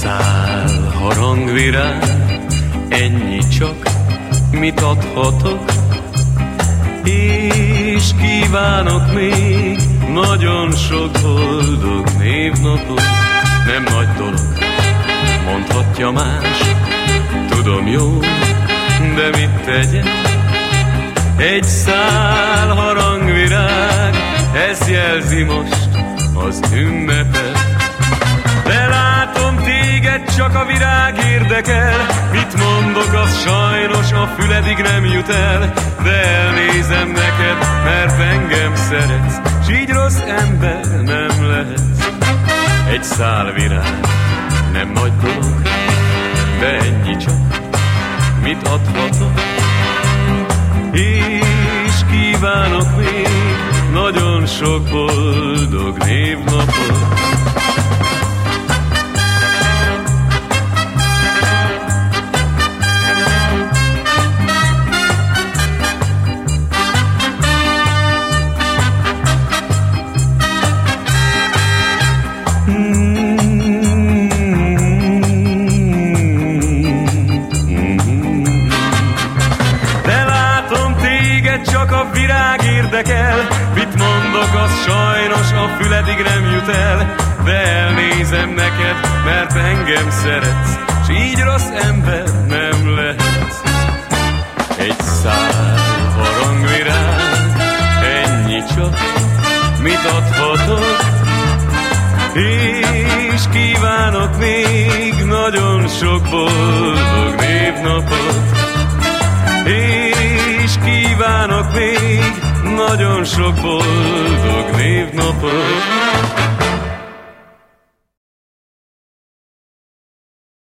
szál harangvirág, ennyi csak, mit adhatok, és kívánok még nagyon sok boldog névnapot. Nem nagy dolog, mondhatja más, tudom jó, de mit tegyek? Egy szál harangvirág, ez jelzi most az ünnepet. De látom, téged csak a virág érdekel, mit mondok, az sajnos a füledig nem jut el. De elnézem neked, mert engem szeretsz, s így rossz ember nem lehetsz. Egy szál virág, nem nagy dolog, de ennyi csak, mit adhatok, és kívánok még nagyon sok boldog névnapot. Csak a virág érdekel, mit mondok, az sajnos a füledig nem jut el. De elnézem neked, mert engem szeretsz, s így rossz ember nem lehetsz. Egy szál harangvirág, ennyi csak, mit adhatok, és kívánok még nagyon sok boldog névnapot. És kívánok még nagyon sok boldog névnapot.